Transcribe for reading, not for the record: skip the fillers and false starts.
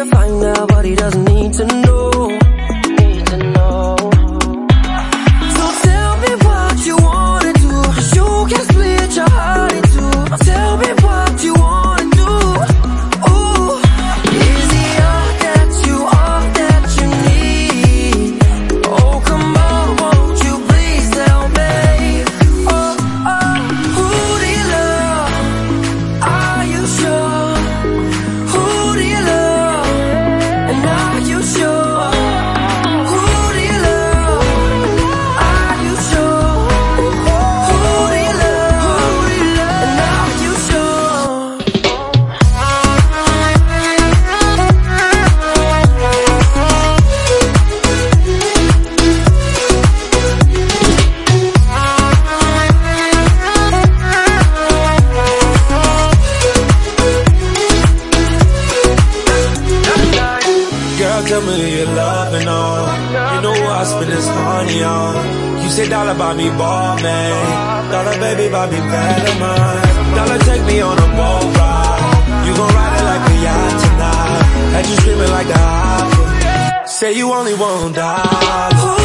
to find out what he doesn't need to know. So tell me what you wanna do, 'cause you can split your heart in two. Tell me what you wanna do. Ooh, is he all that you need? Oh, come on, won't you please tell me? Oh, oh, who do you love? Are you sure? Who do you love? And are you sure? Who do you love? Are you sure? Who do you love? And are you sure? Girl, tell me who you're loving on. You know what I spend this money on. You say dollar buy me ball, man. Dollar baby buy me Venomine. Dollar take me on a boat ride. You gon' ride it like a yacht tonight. Had you screaming like the opera. Say you only want $1.